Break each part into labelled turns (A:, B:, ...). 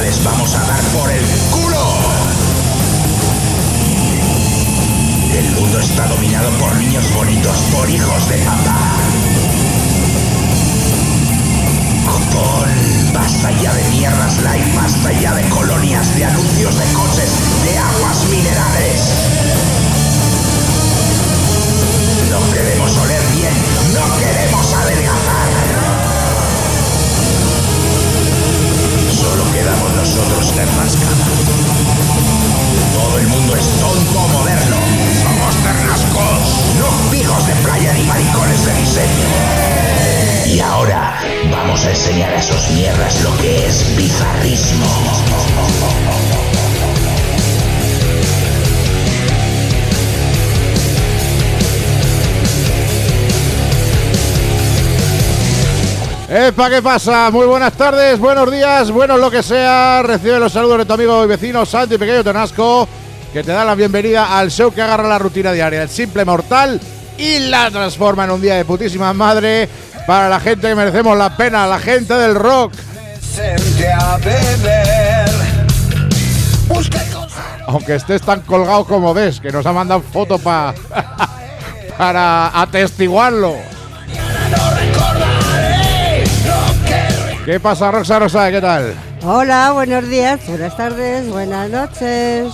A: les vamos a dar por el culo. El mundo está dominado por niños bonitos, por hijos de papá. Copón, basta ya de mierdas light, basta ya de colonias, de anuncios de coches, de aguas minerales. No queremos oler bien, no queremos adelgazar. Solo quedamos nosotros Ternasca. Todo el mundo es tonto moderno. Somos Ternascos, no pijos de playa ni maricones de diseño. Y ahora vamos a enseñar a esos mierdas lo que es bizarrismo.
B: ¡Epa! ¿Qué pasa? Muy buenas tardes, buenos días, buenos lo que sea. Recibe los saludos de tu amigo y vecino Santi Pequeño Ternasco, que te da la bienvenida al show que agarra la rutina diaria, el simple mortal, y la transforma en un día de putísima madre para la gente que merecemos la pena, la gente del rock. Aunque estés tan colgado como ves, que nos ha mandado foto para atestiguarlo. ¿Qué pasa, Rosa? ¿Qué tal?
C: Hola, buenos días, buenas tardes, buenas noches.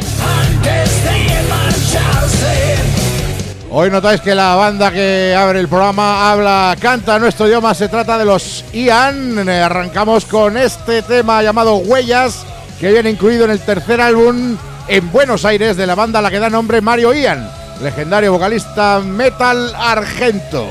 B: Hoy notáis que la banda que abre el programa canta nuestro idioma, se trata de los Ian. Arrancamos con este tema llamado Huellas, que viene incluido en el tercer álbum en Buenos Aires de la banda a la que da nombre Mario Ian, legendario vocalista metal argento.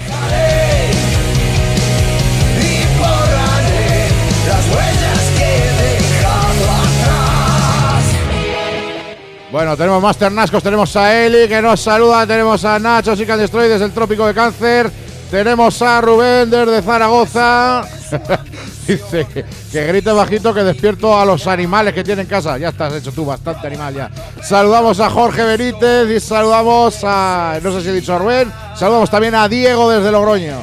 B: Bueno, tenemos más Ternascos, tenemos a Eli que nos saluda, tenemos a Nacho Sican Destroy desde el Trópico de Cáncer, tenemos a Rubén desde Zaragoza. Dice que grite bajito que despierto a los animales que tiene en casa. Ya estás hecho tú, bastante animal ya. Saludamos a Jorge Benítez y saludamos a, no sé si he dicho a Rubén, saludamos también a Diego desde Logroño.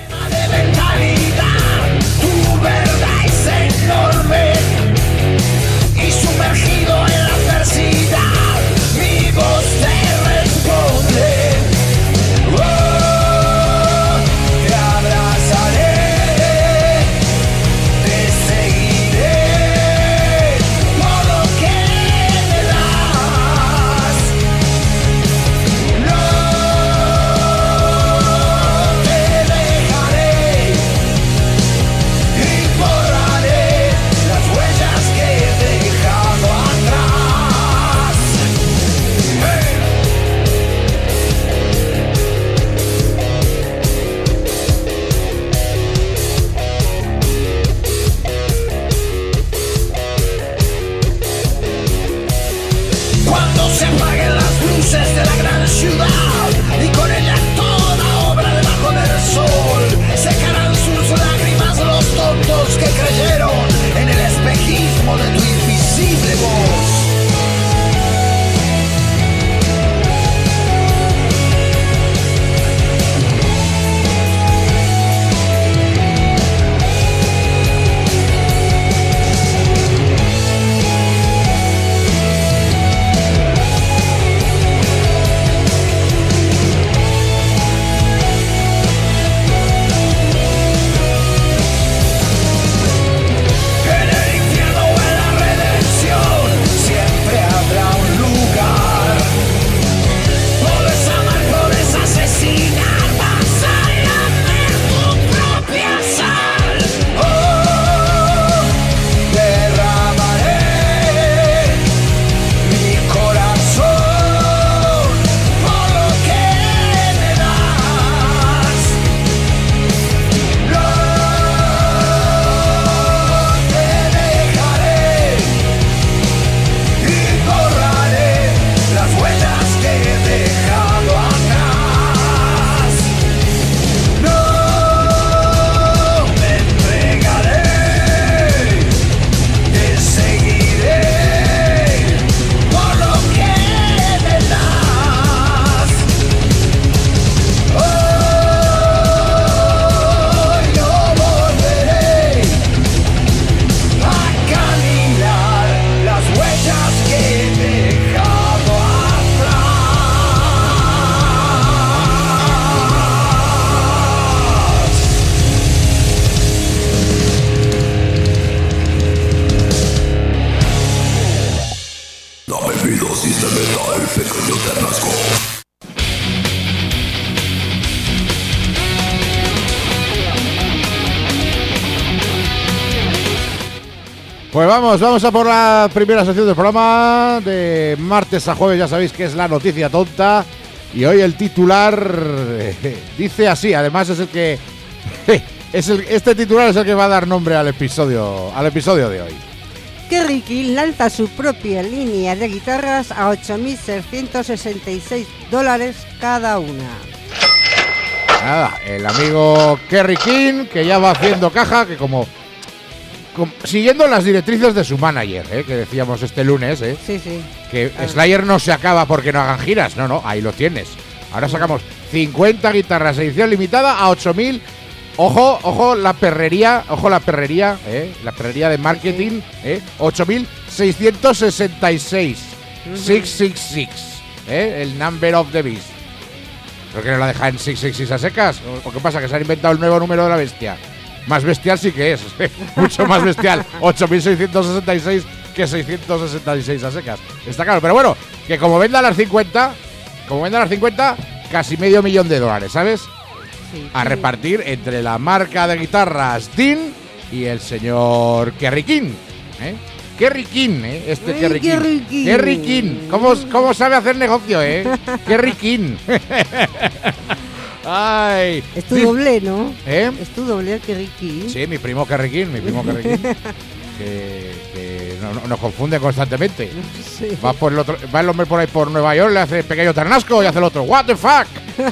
D: Tu verdad es enorme y sumergido en la adversidad. Mi voz te responde, oh, te abrazaré, te seguiré, por lo que me das, no te dejaré,
B: Pues vamos a por la primera sección del programa. De martes a jueves ya sabéis que es la noticia tonta. Y hoy el titular dice así, además es el que... este titular es el que va a dar nombre al episodio de hoy.
C: Kerry King lanza su propia línea de guitarras a $8.666 cada una.
B: Nada, el amigo Kerry King, que ya va haciendo caja, que como siguiendo las directrices de su manager, que decíamos este lunes,
C: Sí.
B: que Slayer no se acaba porque no hagan giras, no, ahí lo tienes. Ahora sacamos 50 guitarras edición limitada a 8.000. Ojo la perrería, la perrería de marketing, 8.666, 666, el number of the beast. ¿Por qué no la deja en 666 a secas? ¿O qué pasa? ¿Que se han inventado el nuevo número de la bestia? Más bestial sí que es, mucho más bestial, 8.666 que 666 a secas. Está claro, pero bueno, que como venda las 50, casi $500,000, ¿sabes?
C: Sí.
B: A repartir entre la marca de guitarras Dean y el señor Kerry King, Kerry King, este Kerry King. Kerry King. ¿Cómo sabe hacer negocio, Kerry King. Ay.
C: Es tu doble, ¿no?
B: ¿Eh?
C: Es tu doble el Kerry King.
B: Sí, mi primo Kerry King. que nos confunde constantemente.
C: Sí.
B: Va el hombre por ahí por Nueva York, le hace pequeño ternasco y hace el otro. What the fuck.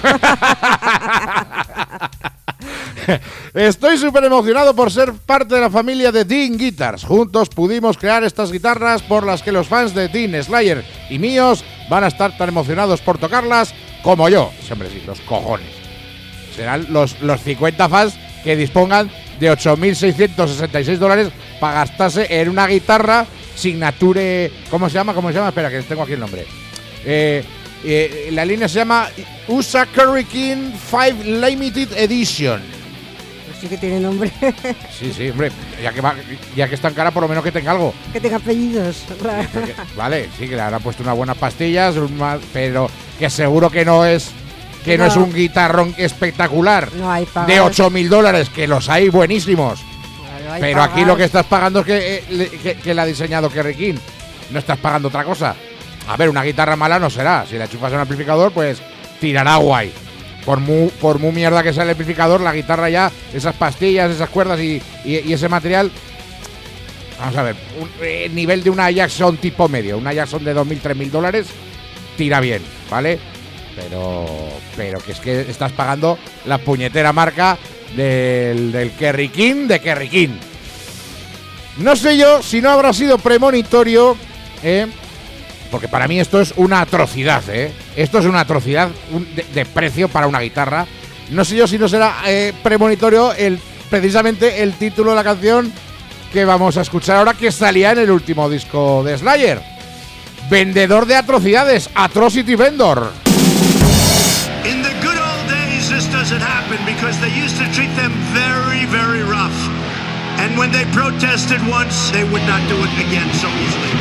B: Estoy súper emocionado por ser parte de la familia de Dean Guitars. Juntos pudimos crear estas guitarras por las que los fans de Dean, Slayer y míos van a estar tan emocionados por tocarlas como yo. Siempre sí, los cojones. Serán los 50 fans que dispongan de $8.666 para gastarse en una guitarra Signature. ¿Cómo se llama? Espera, que tengo aquí el nombre. La línea se llama USA Kerry King 5 Limited Edition.
C: Pues sí que tiene nombre.
B: Sí, hombre, ya que es tan cara, por lo menos que tenga algo.
C: Que tenga apellidos.
B: Vale, sí, que le habrá puesto unas buenas pastillas, pero que seguro que no es un guitarrón espectacular.
C: No hay pagas.
B: De $8.000, que los hay buenísimos. Pero aquí lo que estás pagando es que la ha diseñado Kerry King. No estás pagando otra cosa. A ver, una guitarra mala no será. Si la enchufas a un amplificador, pues tirará guay. Por muy mierda que sea el amplificador, la guitarra ya, esas pastillas, esas cuerdas y ese material. Vamos a ver, el nivel de una Jackson tipo medio, una Jackson de $2.000, $3.000, tira bien, ¿vale? Pero que es que estás pagando la puñetera marca del Kerry King de Kerry King. No sé yo si no habrá sido premonitorio, porque para mí esto es una atrocidad, Esto es una atrocidad de precio para una guitarra. No sé yo si no será premonitorio precisamente el título de la canción que vamos a escuchar ahora, que salía en el último disco de Slayer. Vendedor de atrocidades, Atrocity Vendor.
E: In the good old days, this doesn't happen because they used to treat them very, very rough. And when they protested once, they would not do it again so easily.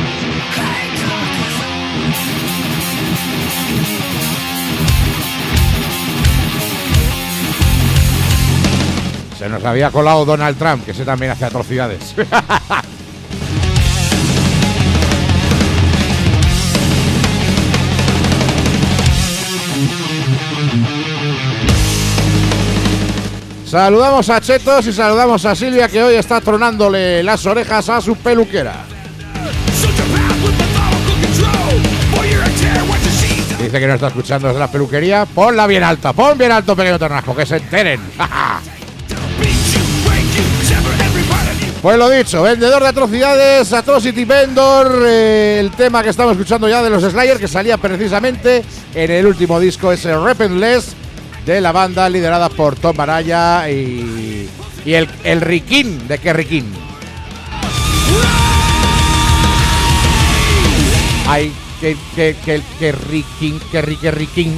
B: Se nos había colado Donald Trump, que ese también hace atrocidades. Saludamos a Chetos y saludamos a Silvia, que hoy está tronándole las orejas a su peluquera. Dice que no está escuchando desde la peluquería. Ponla bien alta, pon bien alto, pequeño ternasco, que se enteren. Pues lo dicho, vendedor de atrocidades, Atrocity Vendor, el tema que estamos escuchando ya de los Slayer, que salía precisamente en el último disco, ese Repentless, de la banda liderada por Tom Araya y el Rikin de Kerry King. Ay, que Kerry King.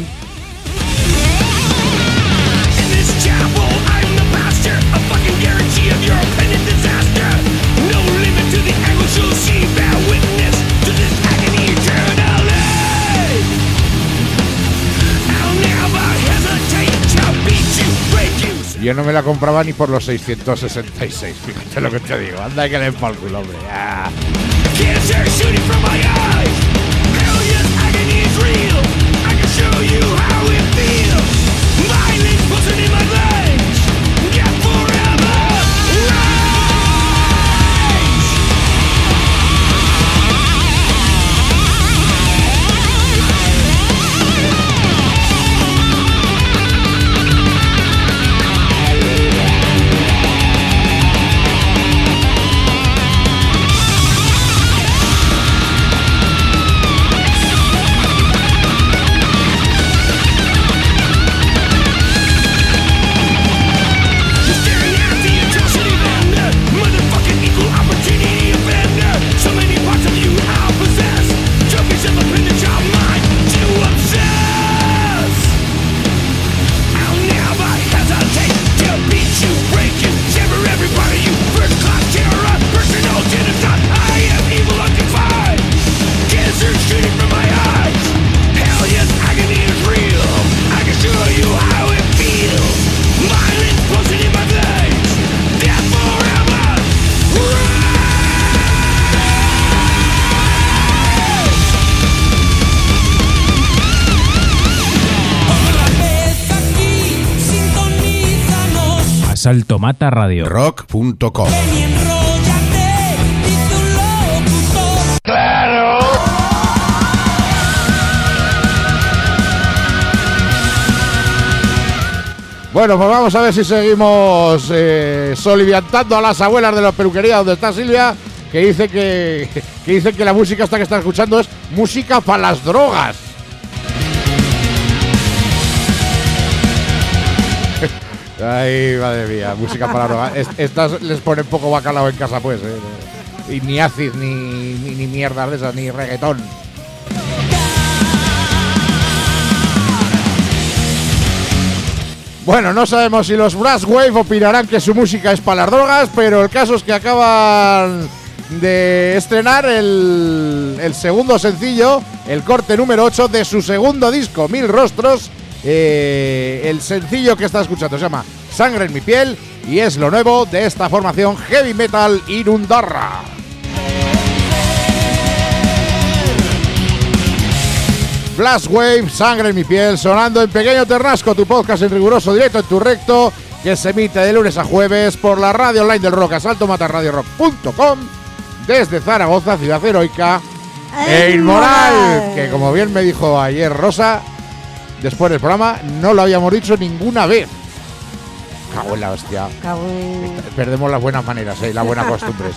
B: Y yo no me la compraba ni por los 666. Fíjate lo que te digo. Anda que le por el culo, hombre. Ah.
F: Salto Mata Radio.
A: Rock.com.
D: ¡Claro!
B: Bueno, pues vamos a ver si seguimos soliviantando a las abuelas de la peluquería donde está Silvia, que dice que dice que la música esta que está escuchando es música para las drogas. Ay, madre mía, música para drogas. Estas les ponen poco bacalao en casa, pues. Y ni acid, ni mierdas de esas, ni reggaetón. Bueno, no sabemos si los Brasswave opinarán que su música es para las drogas, pero el caso es que acaban de estrenar el segundo sencillo, el corte número 8 de su segundo disco, Mil Rostros. El sencillo que está escuchando se llama Sangre en mi piel y es lo nuevo de esta formación heavy metal Inundarra. Blastwave, Sangre en mi piel, sonando en Pequeño Ternasco, tu podcast en riguroso directo en tu recto, que se emite de lunes a jueves por la radio online del rock, asaltomatarradiorock.com, desde Zaragoza, ciudad heroica e inmoral, que como bien me dijo ayer Rosa, después del programa, no lo habíamos dicho ninguna vez. Cago en la hostia. Perdemos las buenas maneras, las buenas costumbres.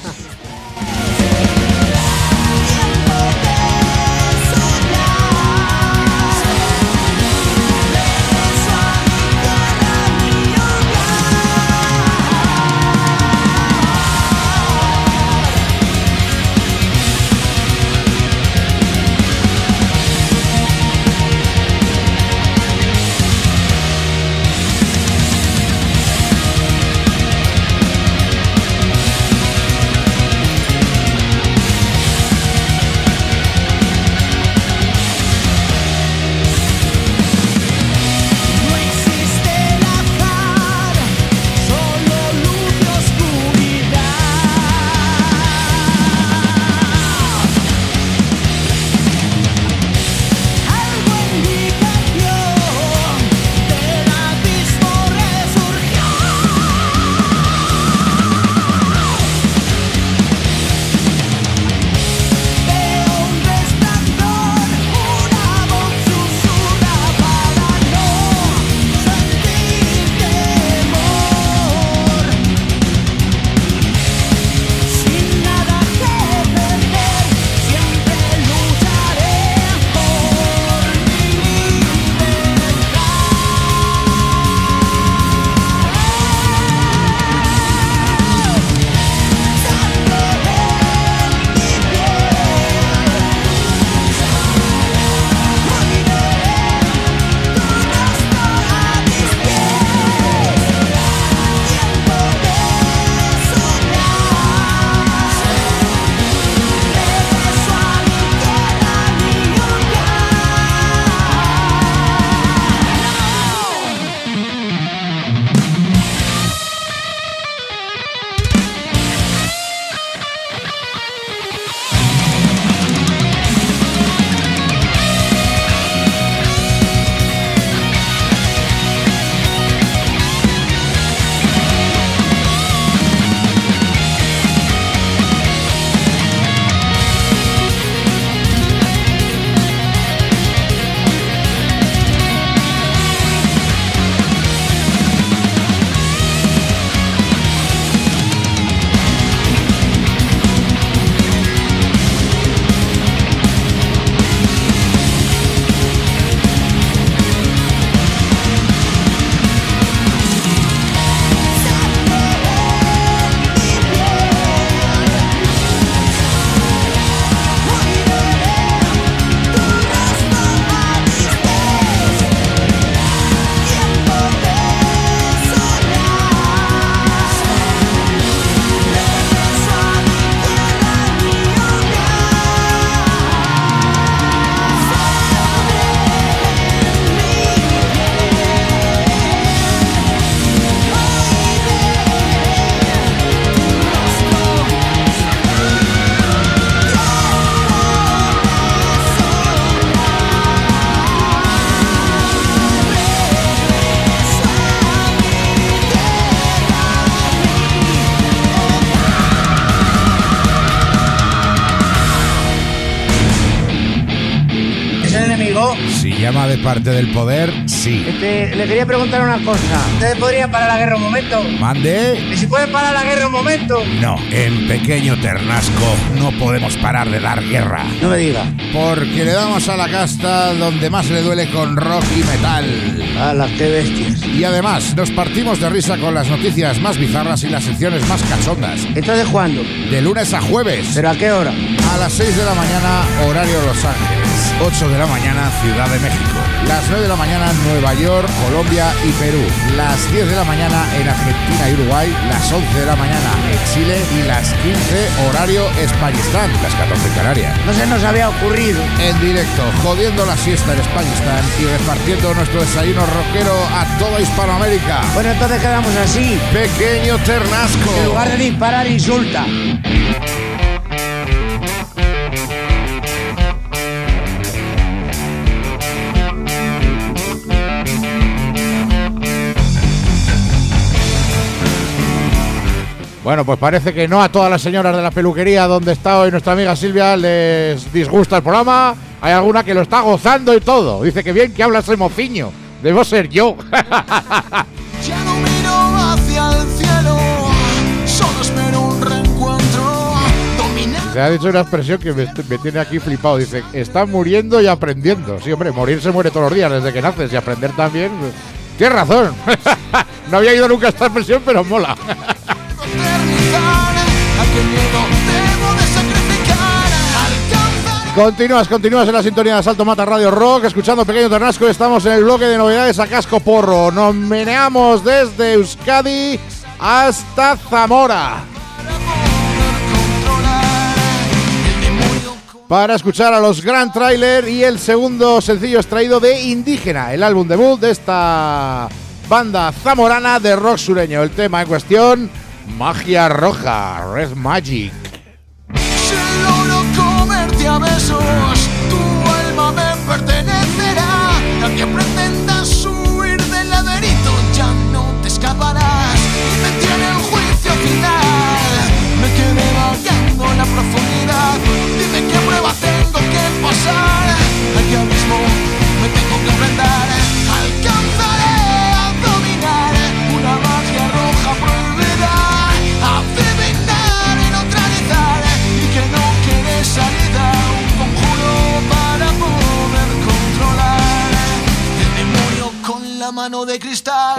A: llama de parte del poder, sí.
G: Le quería preguntar una cosa. ¿Ustedes podrían parar la guerra un momento?
A: ¿Mande?
G: ¿Y si pueden parar la guerra un momento?
A: No, en Pequeño Ternasco no podemos parar de dar guerra.
G: No me diga.
A: Porque le damos a la casta donde más le duele con rock y metal.
G: ¡Hala, qué bestias!
A: Y además, nos partimos de risa con las noticias más bizarras y las secciones más cachondas.
G: ¿Entonces cuándo?
A: De lunes a jueves.
G: ¿Pero a qué hora?
A: A las 6 de la mañana, horario Los Ángeles. 8 de la mañana, Ciudad de México. Las 9 de la mañana, Nueva York, Colombia y Perú. Las 10 de la mañana en Argentina y Uruguay. Las 11 de la mañana en Chile. Y las 15, horario Españistán. Las 14 en Canarias.
G: No se nos había ocurrido.
A: En directo, jodiendo la siesta en Españistán y repartiendo nuestro desayuno rockero a toda Hispanoamérica.
G: Bueno, entonces quedamos así.
A: Pequeño Ternasco.
G: En lugar de disparar, insulta.
B: Bueno, pues parece que no a todas las señoras de la peluquería donde está hoy nuestra amiga Silvia les disgusta el programa. Hay alguna que lo está gozando y todo. Dice que bien que habla ese mociño. Debo ser yo.
H: Ya no miro hacia el cielo, solo espero un reencuentro.
B: Se ha dicho una expresión que me tiene aquí flipado. Dice, está muriendo y aprendiendo. Sí, hombre, morir se muere todos los días desde que naces y aprender también. Tienes razón. No había ido nunca a esta expresión, pero mola. Continúas en la sintonía de Salto Mata Radio Rock, escuchando Pequeño Ternasco. Estamos en el bloque de novedades a casco porro. Nos meneamos desde Euskadi hasta Zamora para escuchar a los Grand Trailer y el segundo sencillo extraído de Indígena, el álbum debut de esta banda zamorana de rock sureño. El tema en cuestión, Magia Roja, Red Magic.
H: Si logro comerte a besos, tu alma me pertenecerá. Y aunque pretendas huir del laberinto, ya no te escaparás. Y me tiene el juicio final. Me quedé vagando en la profundidad. Dime qué prueba tengo que pasar. ¿A qué abismo me tengo que enfrentar? Alcanzaré a dominar una magia roja prohibida. Adivinar y neutralizar, y que no quede salida, un conjuro para poder controlar el demonio con la mano de cristal.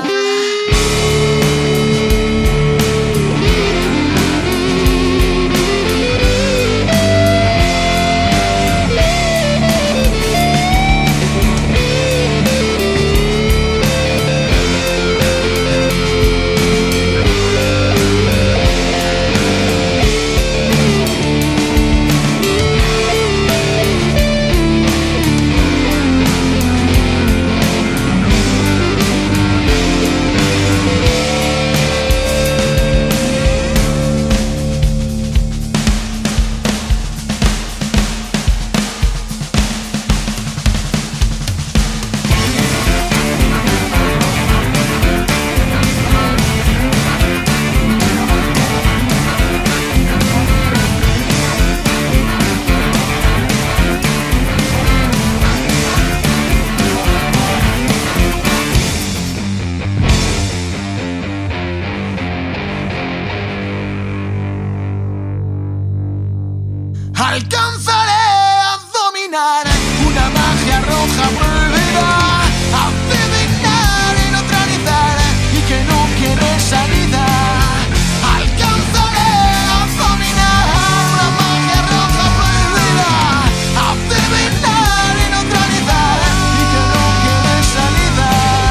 H: Alcanzaré a dominar una magia roja prohibida, adivinar y neutralizar, y que no quiere salida. Alcanzaré a dominar una magia roja prohibida, adivinar y neutralizar, y que no quiere salida.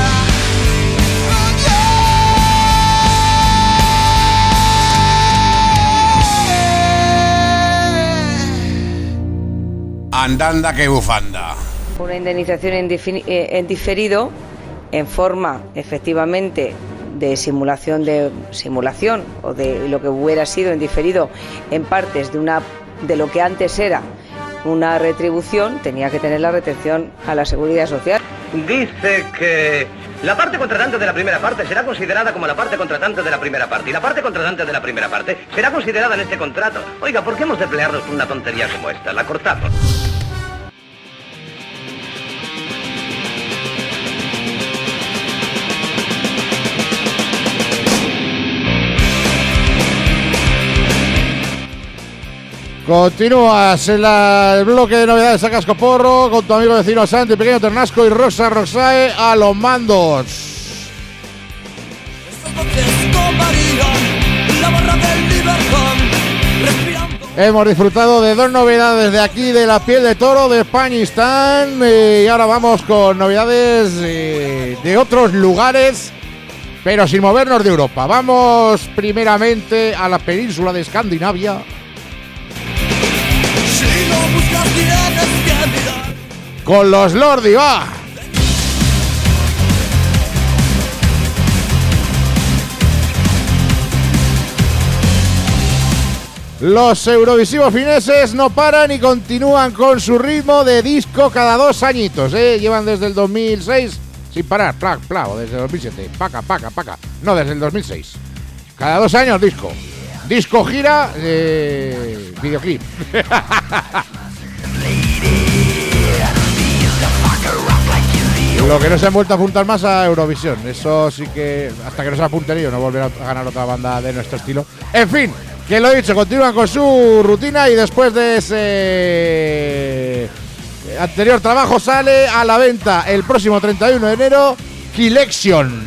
A: Andanda que bufanda.
I: Una indemnización en diferido, en forma efectivamente de simulación o de lo que hubiera sido en diferido en partes de lo que antes era una retribución, tenía que tener la retención a la Seguridad Social.
J: Dice que la parte contratante de la primera parte será considerada como la parte contratante de la primera parte, y la parte contratante de la primera parte será considerada en este contrato. Oiga, ¿por qué hemos de pelearnos por una tontería como esta? La cortamos.
B: Continúas en el bloque de novedades a cascoporro con tu amigo vecino Santi, Pequeño Ternasco y Rosa Rosae a los mandos. Hemos disfrutado de 2 novedades de aquí, de la piel de toro de Españistán, y ahora vamos con novedades de otros lugares, pero sin movernos de Europa. Vamos primeramente a la península de Escandinavia. Con los Lordi, va. Los eurovisivos fineses no paran y continúan con su ritmo de disco cada 2 añitos, Llevan desde el 2006 sin parar, o desde el 2007, paca. No, desde el 2006. Cada 2 años disco. Disco gira, videoclip. Lo que no se han vuelto a apuntar más a Eurovisión. Eso sí que, hasta que no se apunten ellos, no volverá a ganar otra banda de nuestro estilo. En fin, que lo he dicho, continúan con su rutina y después de ese anterior trabajo sale a la venta el próximo 31 de enero Kilection.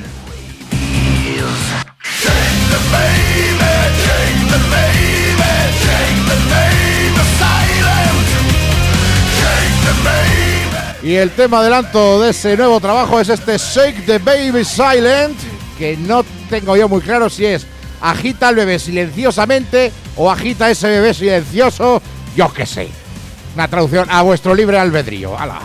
B: Y el tema adelanto de ese nuevo trabajo es este Shake the Baby Silent, que no tengo yo muy claro si es agita al bebé silenciosamente o agita ese bebé silencioso, yo qué sé. Una traducción a vuestro libre albedrío. ¡Hala!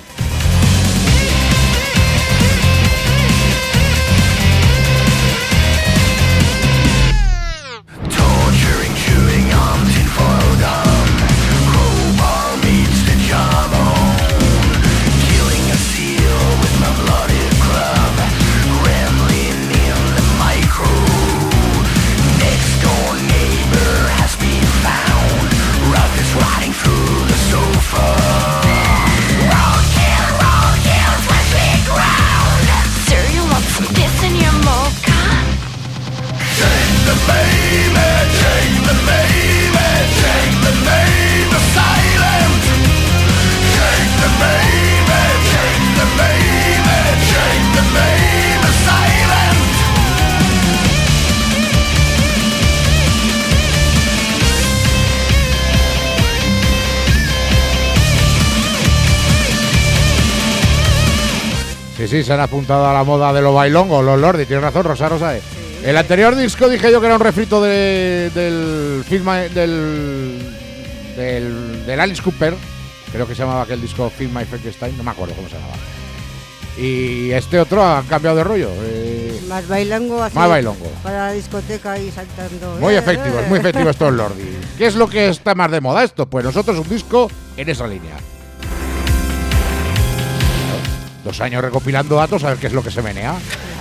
B: Sí, se han apuntado a la moda de los bailongos, los Lordi, tienes razón, Rosa Rosae. Sí. El anterior disco dije yo que era un refrito del Alice Cooper, creo que se llamaba aquel disco Feel My Frankenstein, no me acuerdo cómo se llamaba. Y este otro ha cambiado de rollo.
C: Más bailongo, así.
B: Más bailongo.
C: Para la discoteca y saltando.
B: Muy efectivos estos Lordi. ¿Qué es lo que está más de moda esto? Pues nosotros un disco en esa línea. 2 años recopilando datos, a ver qué es lo que se menea.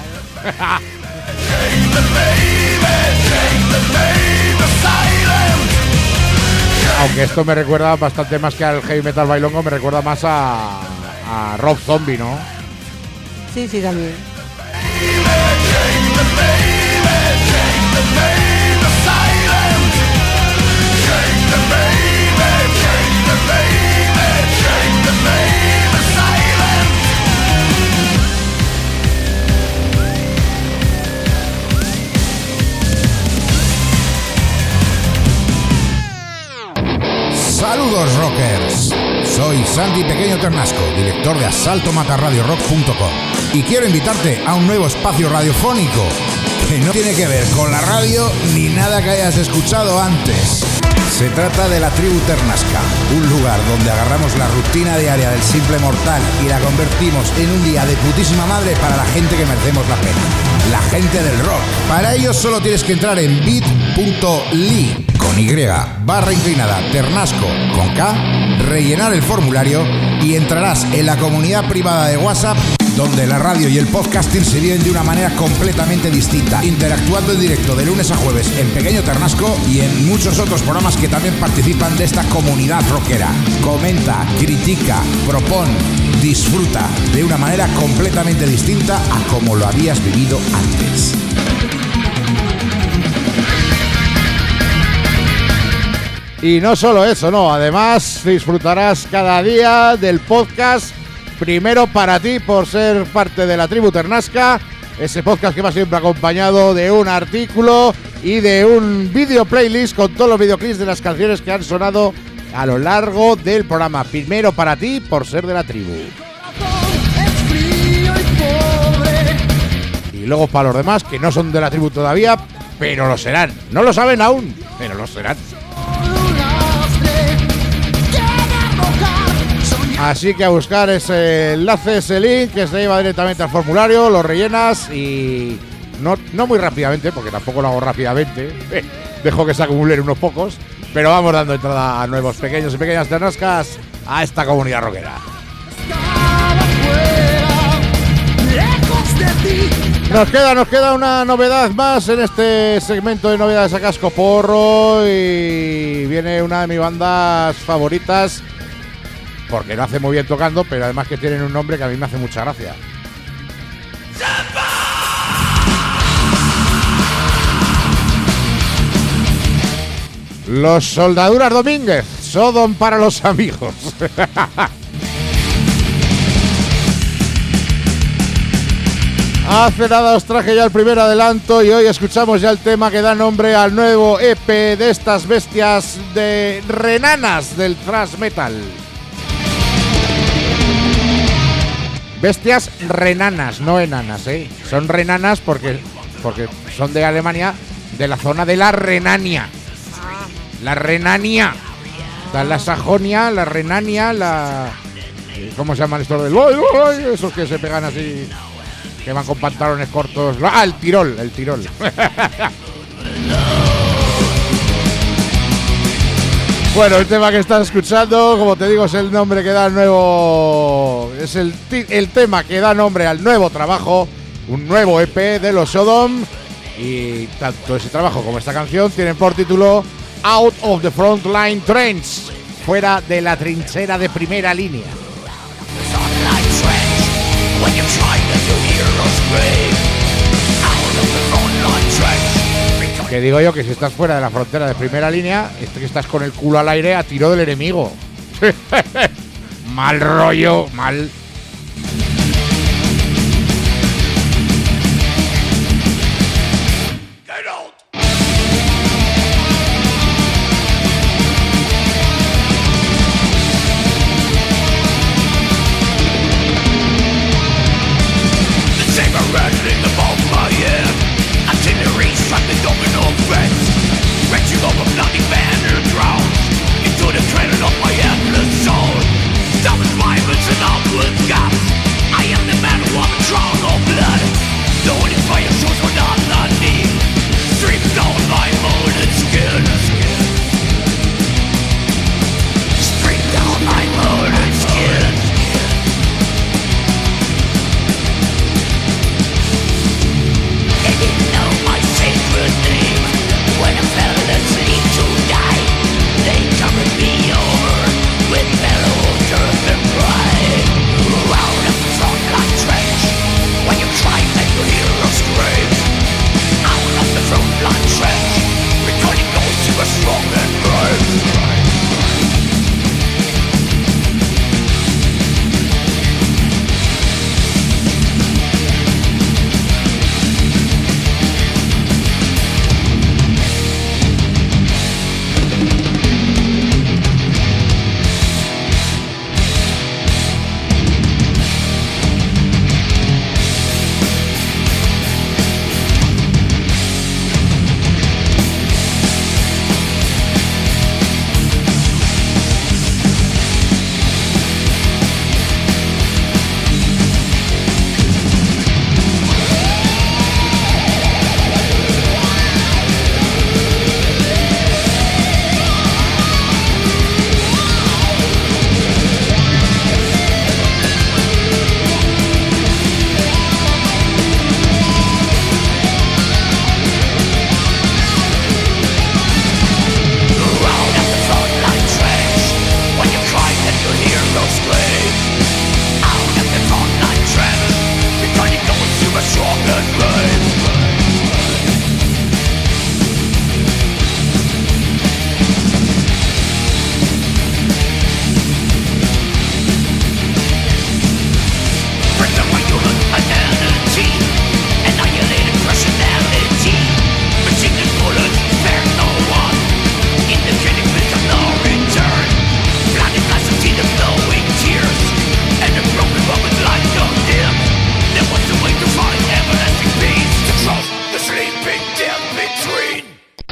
B: Aunque esto me recuerda bastante más que al heavy metal bailongo, me recuerda más a Rob Zombie, ¿no?
C: Sí, también.
A: Saludos rockers, soy Santi Pequeño Ternasco, director de asaltomatarradiorock.com y quiero invitarte a un nuevo espacio radiofónico que no tiene que ver con la radio ni nada que hayas escuchado antes. Se trata de la Tribu Ternasca, un lugar donde agarramos la rutina diaria del simple mortal y la convertimos en un día de putísima madre para la gente que merecemos la pena, la gente del rock. Para ello solo tienes que entrar en bit.ly con Y/inclinada Ternasco con K, rellenar el formulario y entrarás en la comunidad privada de WhatsApp, donde la radio y el podcasting se viven de una manera completamente distinta, interactuando en directo de lunes a jueves en Pequeño Ternasco y en muchos otros programas que también participan de esta comunidad rockera. Comenta, critica, propón, disfruta de una manera completamente distinta a como lo habías vivido antes.
B: Y no solo eso, no, además disfrutarás cada día del podcast Primero para ti por ser parte de la tribu Ternasca, ese podcast que va siempre acompañado de un artículo y de un video playlist con todos los videoclips de las canciones que han sonado a lo largo del programa. Primero para ti por ser de la tribu. Y luego para los demás que no son de la tribu todavía, pero lo serán. No lo saben aún, pero lo serán. Así que a buscar ese enlace, ese link que se lleva directamente al formulario, lo rellenas y no muy rápidamente, porque tampoco lo hago rápidamente, dejo que se acumulen unos pocos, pero vamos dando entrada a nuevos pequeños y pequeñas ternascas a esta comunidad rockera. Nos queda una novedad más en este segmento de novedades a casco porro y viene una de mis bandas favoritas porque lo hace muy bien tocando, pero además que tienen un nombre que a mí me hace mucha gracia. Los Soldaduras Domínguez, Sodom para los amigos. Hace nada os traje ya el primer adelanto y hoy escuchamos ya el tema que da nombre al nuevo EP de estas bestias de renanas del thrash metal. Bestias renanas, no enanas, ¿eh? Son renanas porque son de Alemania, de la zona de la Renania. La Renania. Está la Sajonia, la Renania, la... ¿Cómo se llaman estos del...? Esos que se pegan así, que van con pantalones cortos. ¡Ah, el Tirol! El Tirol. Bueno, el tema que estás escuchando, como te digo, es el nombre que da el nuevo... Es el tema que da nombre al nuevo trabajo, un nuevo EP de los Sodom. Y tanto ese trabajo como esta canción tienen por título Out of the Frontline Trench, fuera de la trinchera de primera línea. Que digo yo que si estás fuera de la frontera de primera línea, que estás con el culo al aire a tiro del enemigo. Mal rollo, mal.
H: Into the trailer of my endless soul. Stop violence and upward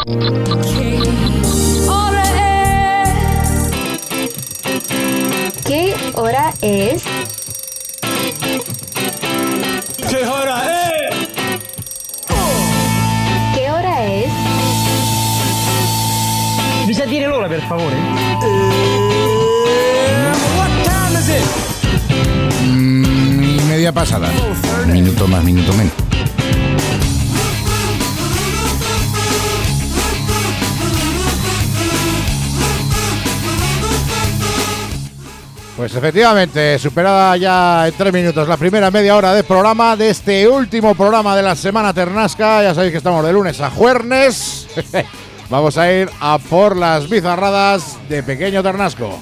K: ¿Qué hora es?
D: ¿Qué hora es?
K: ¿Qué hora es?
G: Mi sentire l'ora, per favore.
B: Y media pasada. Minuto más, minuto menos. Pues efectivamente, superada ya en 3 minutos la primera media hora de programa de este último programa de la semana ternasca. Ya sabéis que estamos de lunes a jueves. Vamos a ir a por las bizarradas de Pequeño Ternasco.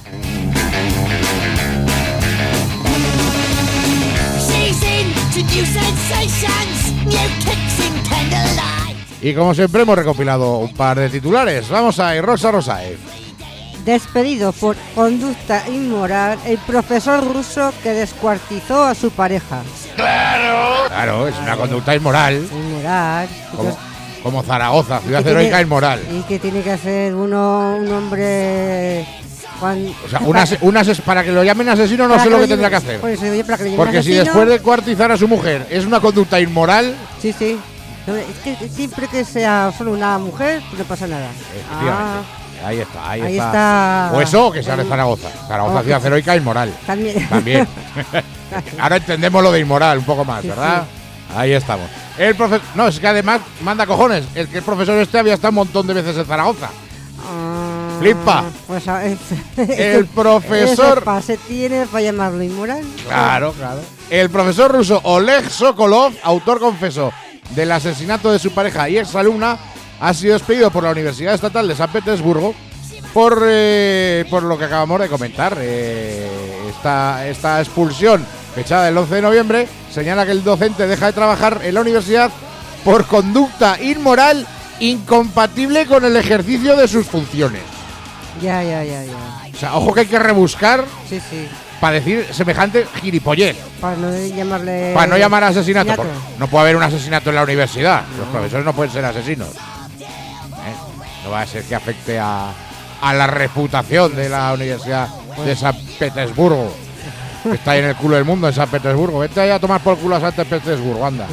B: Y como siempre hemos recopilado un par de titulares. Vamos a ir, Rosa Rosae.
C: Despedido por conducta inmoral el profesor ruso que descuartizó a su pareja.
B: Claro, es una conducta inmoral.
C: Inmoral.
B: Como Zaragoza, ciudad heroica inmoral.
C: ¿Y qué tiene que hacer un hombre
B: o sea, para que lo llamen asesino no sé lo que tendrá que hacer. Porque si después de cuartizar a su mujer es una conducta inmoral...
C: Sí. No, es que siempre que sea solo una mujer no pasa nada.
B: Ahí está. O eso, que sea de Zaragoza. Zaragoza, ciudad heroica inmoral. También. Ahora entendemos lo de inmoral un poco más, ¿verdad? Sí. Ahí estamos. El profesor... No, es que además, manda cojones. El profesor había estado un montón de veces en Zaragoza. Flipa.
C: Pues
B: el profesor...
C: Se tiene para llamarlo inmoral.
B: Claro. El profesor ruso Oleg Sokolov, autor confeso del asesinato de su pareja y exalumna, ha sido despedido por la Universidad Estatal de San Petersburgo por lo que acabamos de comentar. Esta expulsión fechada el 11 de noviembre señala que el docente deja de trabajar en la universidad por conducta inmoral incompatible con el ejercicio de sus funciones.
C: Ya.
B: O sea, ojo que hay que rebuscar
C: sí.
B: Para decir semejante gilipollez.
C: Para no
B: llamar a asesinato. No puede haber un asesinato en la universidad. Los profesores no pueden ser asesinos. No va a ser que afecte a la reputación de la Universidad de San Petersburgo, que está ahí en el culo del mundo, en San Petersburgo. Vete allá a tomar por culo a San Petersburgo, anda.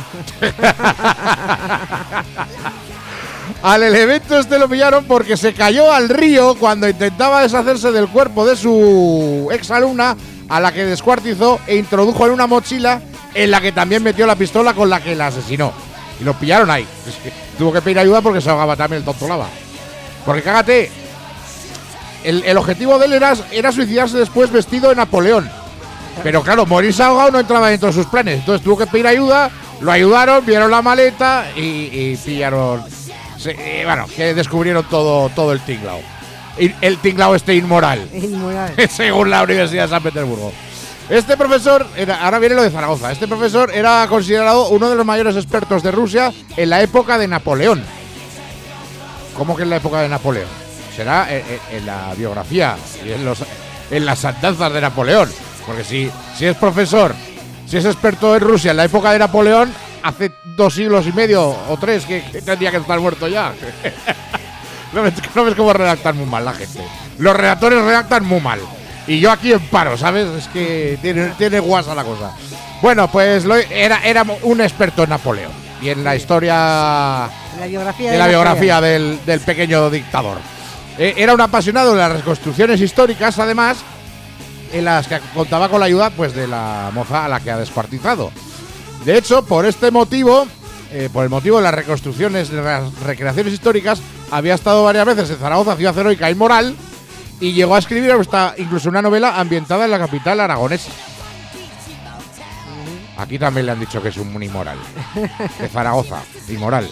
B: Al elemento lo pillaron porque se cayó al río cuando intentaba deshacerse del cuerpo de su exalumna, a la que descuartizó e introdujo en una mochila en la que también metió la pistola con la que la asesinó. Y lo pillaron ahí. Tuvo que pedir ayuda porque se ahogaba también el tonto lava. Porque cágate, el objetivo de él era suicidarse después vestido de Napoleón. Pero claro, morirse ahogado no entraba dentro de sus planes. Entonces tuvo que pedir ayuda, lo ayudaron, vieron la maleta y pillaron... que descubrieron todo el tinglao. El tinglao inmoral. Según la Universidad de San Petersburgo. Este profesor, ahora viene lo de Zaragoza, este profesor era considerado uno de los mayores expertos de Rusia en la época de Napoleón. ¿Cómo que en la época de Napoleón? Será en la biografía y en las andanzas de Napoleón. Porque si es profesor, si es experto en Rusia en la época de Napoleón, hace 2 siglos y medio o 3 que tendría que estar muerto ya. ¿No ves cómo redactan muy mal la gente? Los redactores redactan muy mal. Y yo aquí en paro, ¿sabes? Es que tiene guasa la cosa. Bueno, pues era un experto en Napoleón y en la historia... la biografía del pequeño dictador. Era un apasionado de las reconstrucciones históricas, además, en las que contaba con la ayuda pues de la moza a la que ha descuartizado. De hecho, por este motivo, por el motivo de las reconstrucciones, de las recreaciones históricas, había estado varias veces en Zaragoza, ciudad heroica inmoral, y llegó a escribir hasta incluso una novela ambientada en la capital aragonesa. Aquí también le han dicho que es un inmoral. De Zaragoza, inmoral.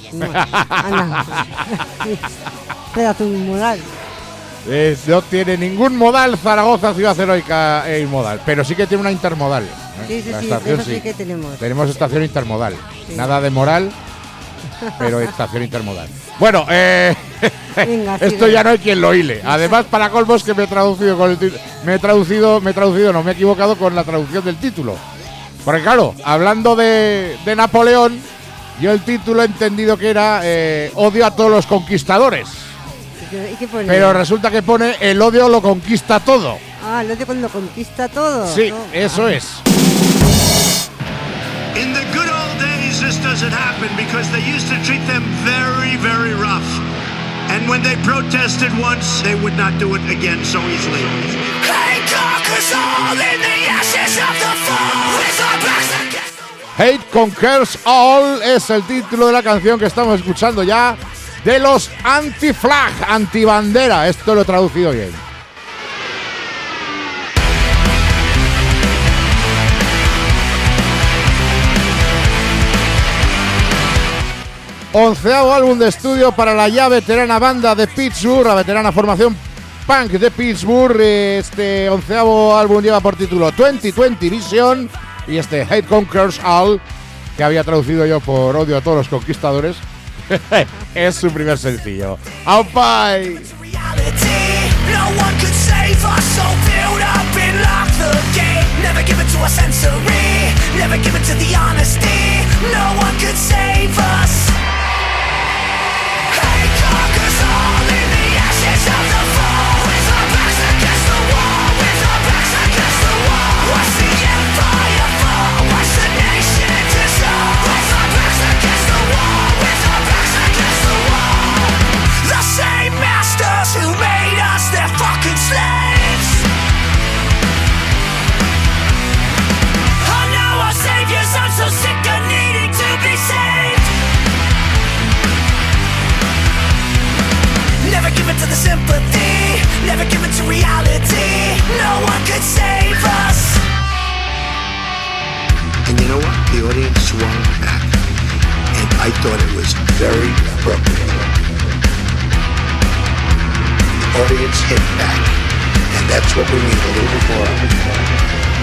C: Espérate, un inmoral.
B: No tiene ningún modal Zaragoza, ciudad heroica e inmodal, pero sí que tiene una intermodal.
C: Sí, eso sí que tenemos.
B: Tenemos estación intermodal. Sí. Nada de moral, pero estación intermodal. Bueno, venga, esto ya no hay quien lo hile. Además, para colmos que me he traducido con el título. Me he equivocado con la traducción del título. Porque claro, hablando de Napoleón, Yo el título he entendido que era Odio a todos los conquistadores.
C: ¿Y qué pone?
B: Pero resulta que pone el odio lo conquista todo.
C: Ah, el odio cuando lo conquista todo.
B: Sí,
C: ¿no?
B: eso es.
E: In the good old days, this doesn't happen because they used to treat them very, very rough. And when they protested once, they would not do it again so easily.
B: Hate Conquers All es el título de la canción que estamos escuchando ya, de los Anti-Flag, antibandera. Esto lo he traducido bien. Onceavo álbum de estudio para la ya veterana banda de Pittsburgh, la veterana formación punk de Pittsburgh. Este onceavo álbum lleva por título 2020 Vision, y este Hate Conquers All, que había traducido yo por Odio a todos los conquistadores, es su primer sencillo. ¡Aupai!
H: Never give in to the sympathy, never give in to reality. No one could save us.
A: And you know what? The audience swung back. And I thought it was very appropriate. The audience hit back. And that's what we need a little bit more of.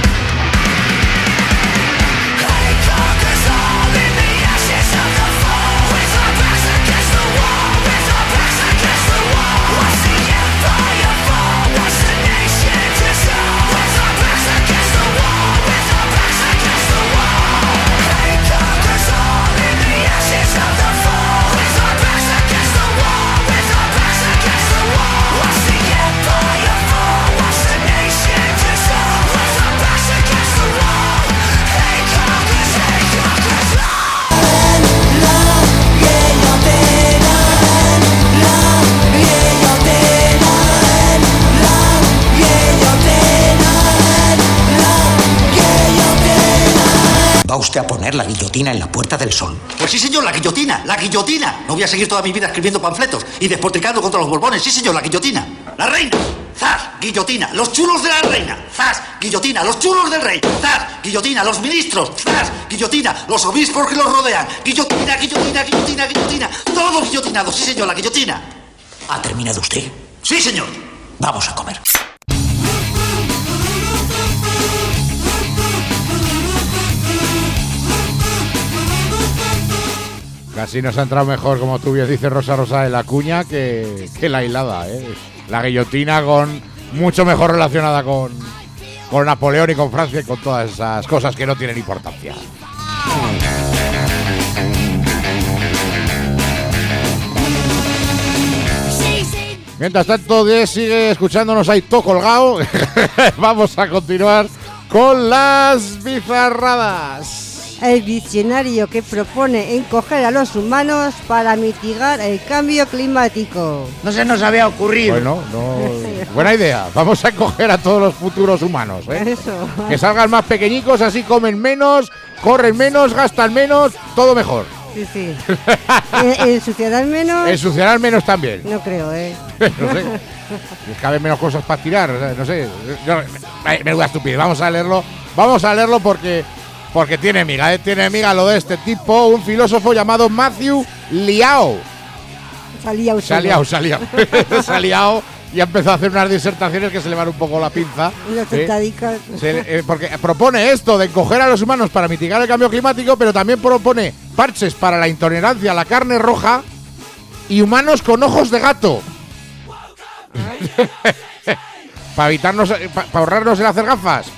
L: ¿Va usted a poner la guillotina en la Puerta del Sol? Pues sí, señor, la guillotina, la guillotina. No voy a seguir toda mi vida escribiendo panfletos y despotricando contra los borbones. Sí, señor, la guillotina. La reina. ¡Zas! Guillotina. Los chulos de la reina. ¡Zas! Guillotina. Los chulos del rey. ¡Zas! Guillotina. Los ministros. ¡Zas! Guillotina. Los obispos que los rodean. Guillotina, guillotina, guillotina, guillotina. Todos guillotinados. Sí, señor, la guillotina. ¿Ha terminado usted? Sí, señor. Vamos a comer.
B: Casi nos ha entrado mejor, como tú bien dices, Rosa Rosa, de la cuña que la hilada, ¿eh? La guillotina con mucho mejor relacionada con Napoleón y con Francia y con todas esas cosas que no tienen importancia. Mientras tanto, sigue escuchándonos ahí todo colgado. Vamos a continuar con las bizarradas.
C: El visionario que propone encoger a los humanos para mitigar el cambio climático.
G: No se nos había ocurrido.
B: Bueno, buena idea. Vamos a encoger a todos los futuros humanos, ¿eh?
C: Eso.
B: Que salgan más pequeñicos, así comen menos, corren menos, gastan menos, todo mejor.
C: Sí, sí. ¿Ensuciarán menos?
B: Ensuciarán menos también.
C: No creo, ¿eh?
B: No sé. Caben menos cosas para tirar, no sé. Menuda estupidez. Vamos a leerlo porque tiene miga, ¿eh? Tiene miga lo de este tipo, un filósofo llamado Matthew Liao. Se ha liado y ha empezado a hacer unas disertaciones que se le van un poco la pinza.
C: Unas tentadicas.
B: Porque propone esto de encoger a los humanos para mitigar el cambio climático, pero también propone parches para la intolerancia a la carne roja y humanos con ojos de gato. Para ahorrarnos el hacer gafas.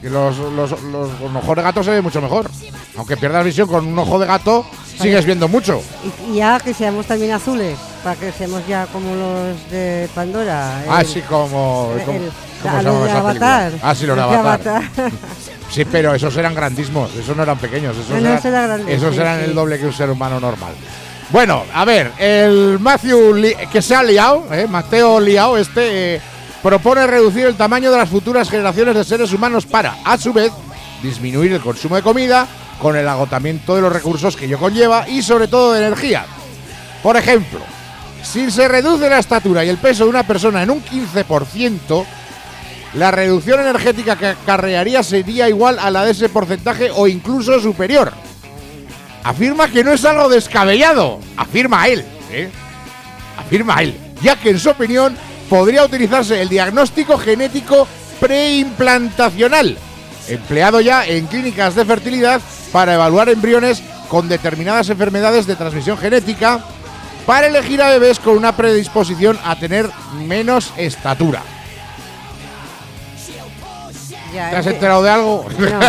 B: que los ojos de gato se ven mucho mejor. Aunque pierdas visión con un ojo de gato, sigues viendo mucho.
C: Y ya que seamos también azules, para que seamos ya como los de Pandora.
B: Sí, como ¿cómo se llama esa
C: Avatar.
B: Película? Sí, los de Avatar. Sí, pero esos eran grandísimos, esos no eran pequeños, esos eran el doble que un ser humano normal. Bueno, a ver, el que se ha liado, Mateo Liao, propone reducir el tamaño de las futuras generaciones de seres humanos para, a su vez, disminuir el consumo de comida con el agotamiento de los recursos que ello conlleva y sobre todo de energía. Por ejemplo, si se reduce la estatura y el peso de una persona en un 15%, la reducción energética que acarrearía sería igual a la de ese porcentaje o incluso superior. Afirma que no es algo descabellado, afirma él, ya que en su opinión podría utilizarse el diagnóstico genético preimplantacional, empleado ya en clínicas de fertilidad para evaluar embriones con determinadas enfermedades de transmisión genética, para elegir a bebés con una predisposición a tener menos estatura.
C: Ya,
B: ¿Te has enterado de algo?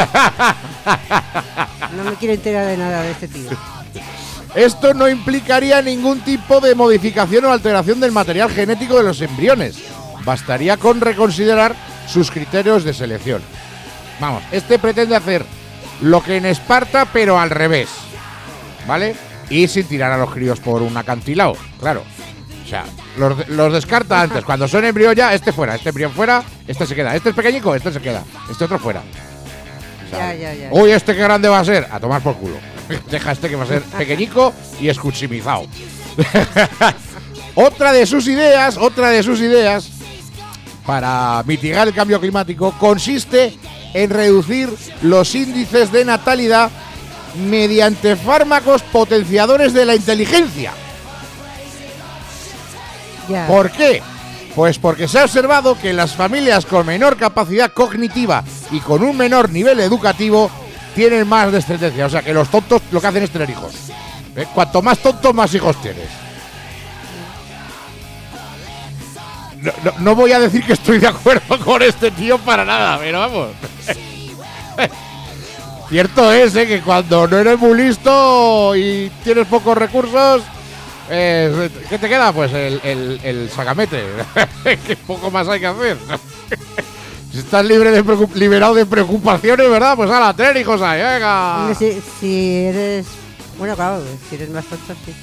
C: No me quiero enterar de nada de este tío.
B: Esto no implicaría ningún tipo de modificación o alteración del material genético de los embriones. Bastaría con reconsiderar sus criterios de selección. Vamos, pretende hacer lo que en Esparta, pero al revés, ¿vale? Y sin tirar a los críos por un acantilado, claro. O sea, los descarta antes. Cuando son embrión ya, fuera, este embrión fuera, este se queda. Este es pequeñico, este se queda. Este otro fuera.
C: Ya.
B: Uy, qué grande va a ser. A tomar por culo. Deja que va a ser pequeñico y escuchimizado. Otra de sus ideas para mitigar el cambio climático consiste en reducir los índices de natalidad mediante fármacos potenciadores de la inteligencia.
C: Ya.
B: ¿Por qué? Pues porque se ha observado que las familias con menor capacidad cognitiva y con un menor nivel educativo tienen más descendencia. O sea, que los tontos lo que hacen es tener hijos. Cuanto más tontos, más hijos tienes. No voy a decir que estoy de acuerdo con este tío para nada, pero vamos. Cierto es que cuando no eres muy listo y tienes pocos recursos, ¿qué te queda? Pues el sacamete. Que poco más hay que hacer. Si estás liberado de preocupaciones, ¿verdad? Pues ala, tener hijos ahí, venga.
C: Si eres... Bueno, claro, si eres más tonto, sí.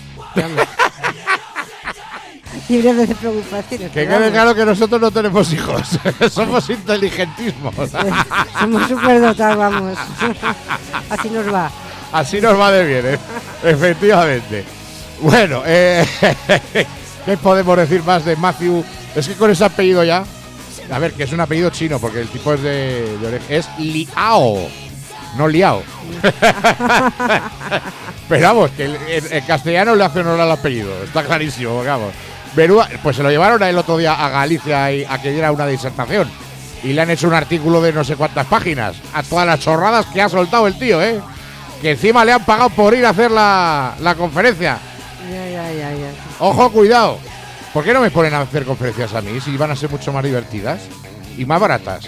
C: Libre de preocupaciones.
B: Que quede claro que nosotros no tenemos hijos. Somos inteligentismos.
C: Somos superdotados, vamos. Así nos va.
B: Así nos va de bien, efectivamente. Bueno, ¿qué podemos decir más de Matthew? Es que con ese apellido ya... A ver, que es un apellido chino, porque el tipo es de es Liao, no Liao. Pero vamos, que el castellano le hace honor al apellido, está clarísimo, vamos. Berúa, pues se lo llevaron el otro día a Galicia a que diera una disertación. Y le han hecho un artículo de no sé cuántas páginas, a todas las chorradas que ha soltado el tío, que encima le han pagado por ir a hacer la conferencia.
C: Ya.
B: Ojo, cuidado. ¿Por qué no me ponen a hacer conferencias a mí si van a ser mucho más divertidas y más baratas?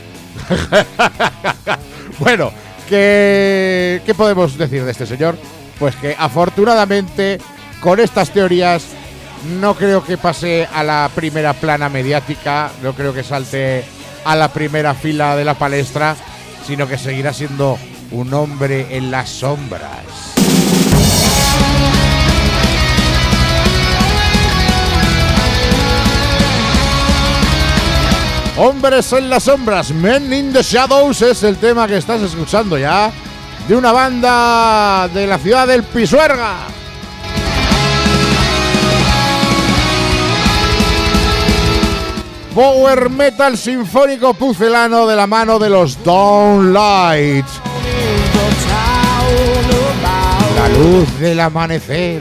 B: Bueno, ¿qué podemos decir de este señor? Pues que afortunadamente con estas teorías no creo que pase a la primera plana mediática, no creo que salte a la primera fila de la palestra, sino que seguirá siendo un hombre en las sombras. Hombres en las sombras, Men in the Shadows es el tema que estás escuchando ya, de una banda de la ciudad del Pisuerga. Power metal sinfónico pucelano de la mano de los Downlight. La luz del amanecer.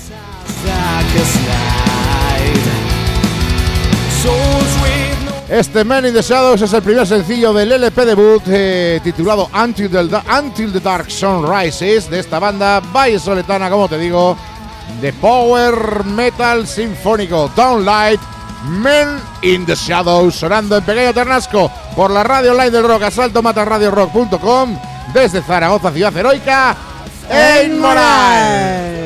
B: Este Man in the Shadows es el primer sencillo del LP debut titulado Until the Dark Sun Rises de esta banda vallisoletana, como te digo, de Power Metal Sinfónico Downlight, Men in the Shadows, sonando en Pequeño Ternasco por la radio online del rock, asaltomatarradiorock.com, desde Zaragoza, ciudad heroica, en Moral.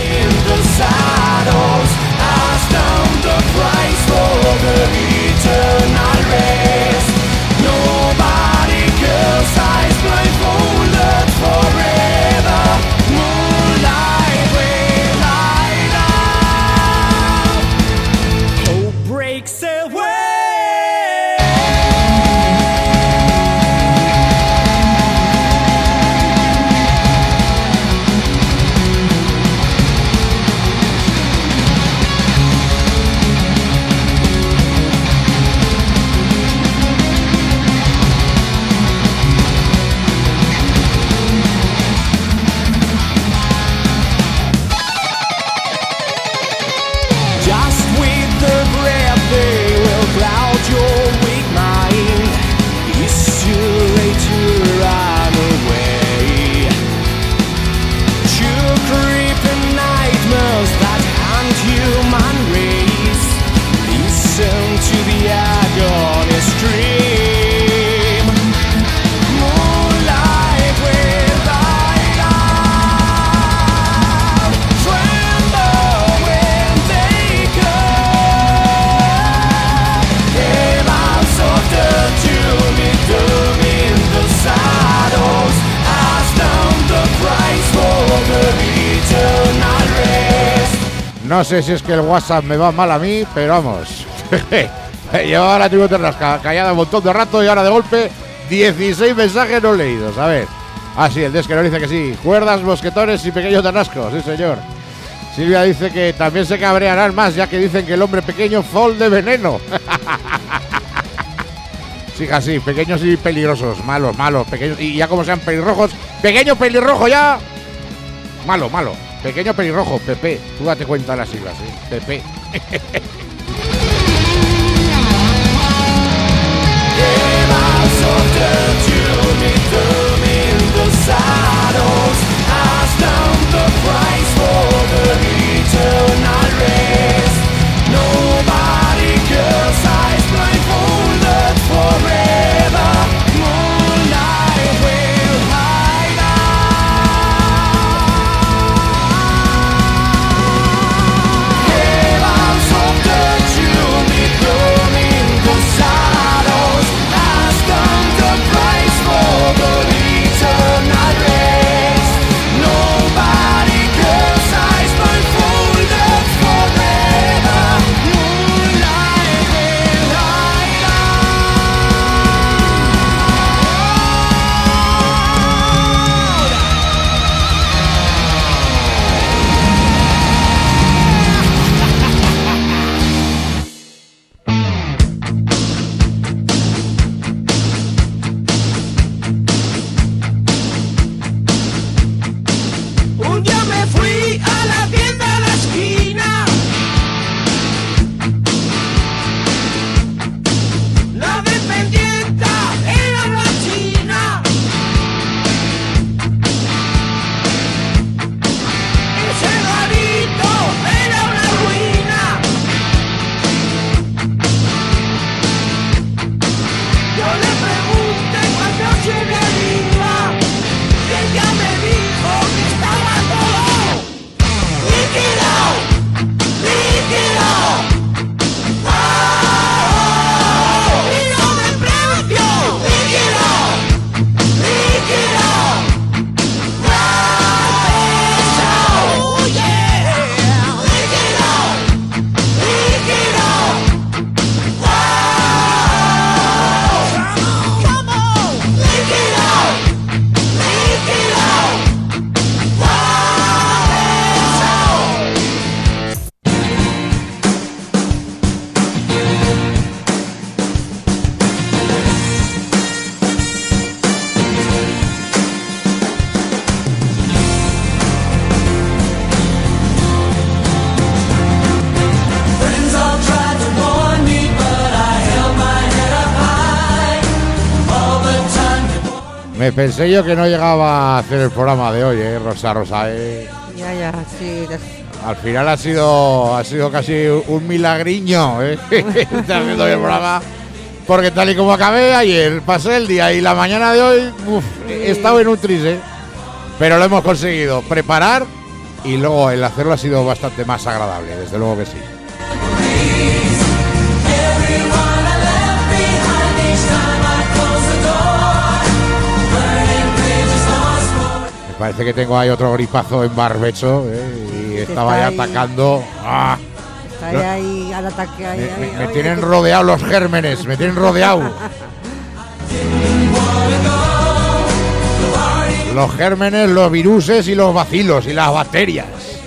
B: No sé si es que el WhatsApp me va mal a mí, pero vamos. Yo ahora tengo callada un montón de rato y ahora de golpe 16 mensajes no leídos. A ver. Ah, sí, el Desquero dice que sí. Cuerdas, mosquetones y Pequeño Ternasco. Sí, señor. Silvia dice que también se cabrearán más, ya que dicen que el hombre pequeño fue de veneno. Sí, así, pequeños y peligrosos. Malos, pequeños. Y ya como sean pelirrojos. Pequeño pelirrojo ya. Malo. Pequeño pelirrojo, Pepe. Tú date cuenta de las siglas, ¿eh? Pepe. Me pensé yo que no llegaba a hacer el programa de hoy, Rosa.
C: Ya, sí.
B: Al final ha sido casi un milagriño, estar haciendo el programa, porque tal y como acabé ayer, pasé el día y la mañana de hoy, he estado en un tris, pero lo hemos conseguido preparar y luego el hacerlo ha sido bastante más agradable, desde luego que sí. Me parece que tengo ahí otro gripazo en barbecho, y estaba ya atacando. ¡Ah!
C: Está ahí al ataque.
B: Me tienen rodeado los gérmenes, me tienen rodeado. Los gérmenes, los viruses y los bacilos y las bacterias.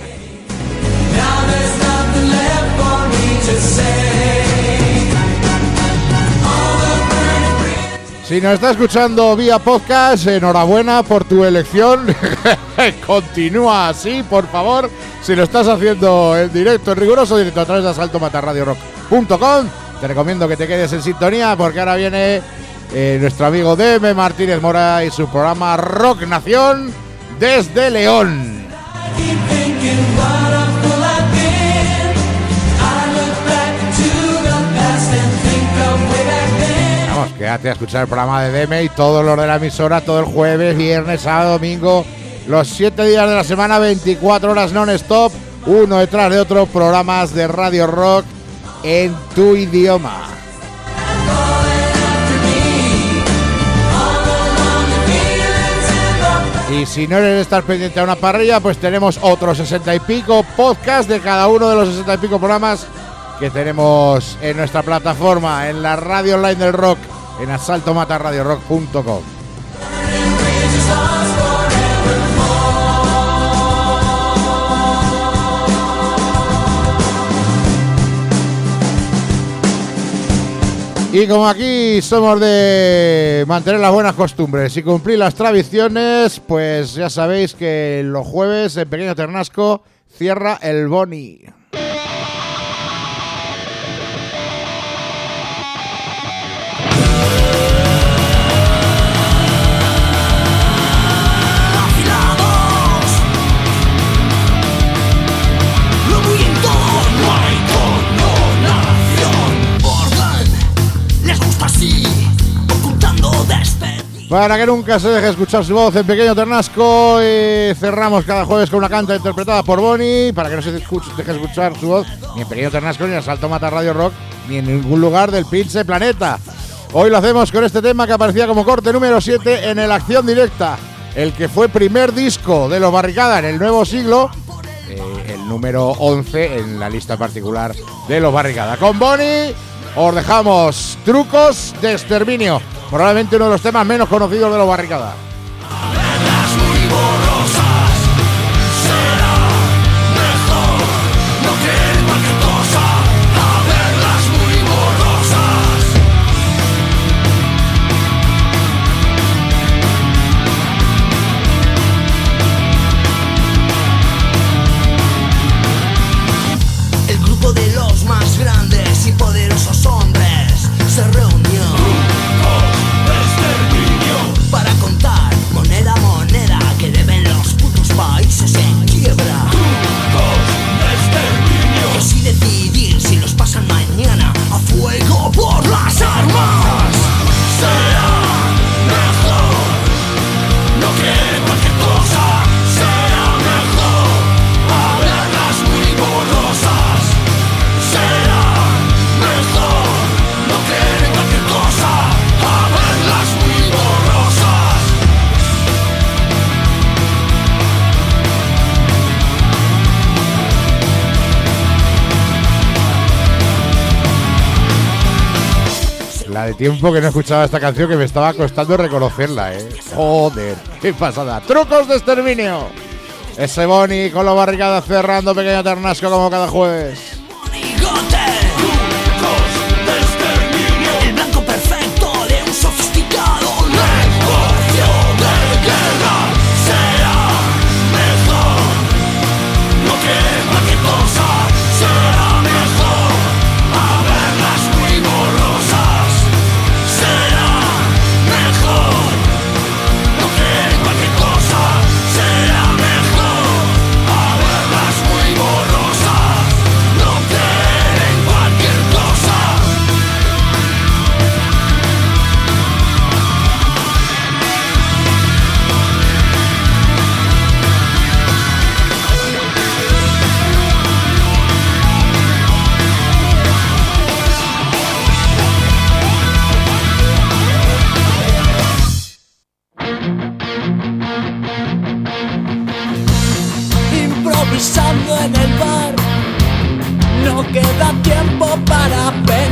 B: Si nos está escuchando vía podcast, enhorabuena por tu elección. Continúa así, por favor. Si lo estás haciendo en directo, en riguroso directo a través de asaltomatarradiorock.com, te recomiendo que te quedes en sintonía, porque ahora viene nuestro amigo Deme Martínez Mora y su programa Rock Nación desde León. Vamos, quédate a escuchar el programa de Deme y todos los de la emisora, todo el jueves, viernes, sábado, domingo, los 7 días de la semana, 24 horas non-stop, uno detrás de otro, programas de Radio Rock en tu idioma. Y si no eres de estar pendiente a una parrilla, pues tenemos otros 60 y pico podcasts de cada uno de los 60 y pico programas que tenemos en nuestra plataforma, en la radio online del rock, en asaltomatarradiorock.com. Y como aquí somos de mantener las buenas costumbres y cumplir las tradiciones, pues ya sabéis que los jueves en Pequeño Ternasco cierra el Boni. Para que nunca se deje escuchar su voz en Pequeño Ternasco, cerramos cada jueves con una canta interpretada por Boni, para que no se deje escuchar su voz ni en Pequeño Ternasco, ni en Asalto Mata Radio Rock, ni en ningún lugar del pinche planeta. Hoy lo hacemos con este tema que aparecía como corte número 7 en el Acción Directa, el que fue primer disco de Los Barricada en el nuevo siglo, el número 11 en la lista particular de Los Barricada. Con Boni os dejamos Trucos de Exterminio, probablemente uno de los temas menos conocidos de Los Barricada.
H: El grupo de los más grandes y poderosos hombres se reunió para contar moneda a moneda que deben los putos países en quiebra. Y así decidir si los pasan mañana a fuego por las armas. Será mejor, no quieren cualquier cosa. Será mejor hablarlas muy borrosas. Será mejor, no quieren cualquier cosa. Hablarlas muy borrosas.
B: La de tiempo que no escuchaba esta canción, que me estaba costando reconocerla, Joder, qué pasada. Trucos de Exterminio. Ese Boni con Los Barricada cerrando Pequeño Ternasco como cada jueves.
H: El blanco perfecto de un sofisticado negocio de guerra. Será mejor, no quieren cualquier cosa. Será mejor haberlas muy borrosas. Será mejor, no quieren cualquier cosa. Será mejor haberlas muy borrosas.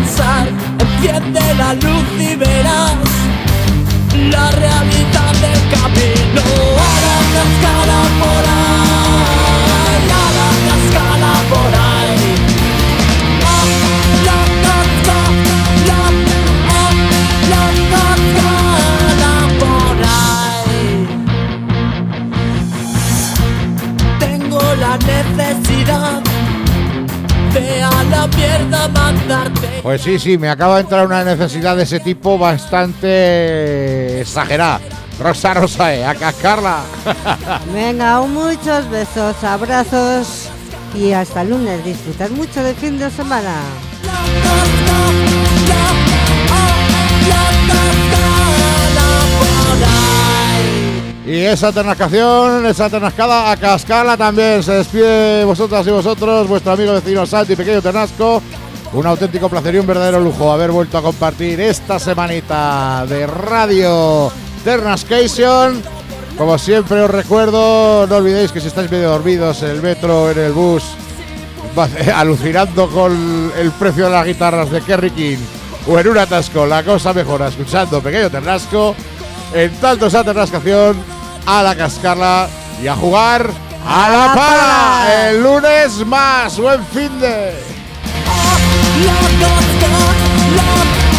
M: pensar, enciende la luz y verás la realidad del camino. A la cascada por ahí, a la cascada por ahí. La necesidad de a la mierda mandarte.
B: Pues sí, me acaba de entrar una necesidad de ese tipo bastante exagerada. Rosa, a cascarla.
C: Venga, muchos besos, abrazos y hasta el lunes. Disfrutad mucho del fin de semana.
B: Y esa ternascada a cascarla también. Se despide vosotras y vosotros, vuestro amigo vecino Santi Pequeño Ternasco. Un auténtico placer y un verdadero lujo haber vuelto a compartir esta semanita de Radio Ternascation. Como siempre os recuerdo, no olvidéis que si estáis medio dormidos en el metro, en el bus, alucinando con el precio de las guitarras de Kerry King, o en un atasco, la cosa mejora escuchando Pequeño Ternasco. En tanto esa ternascación, a la cascarla y a jugar a la pala. El lunes más. Buen fin de...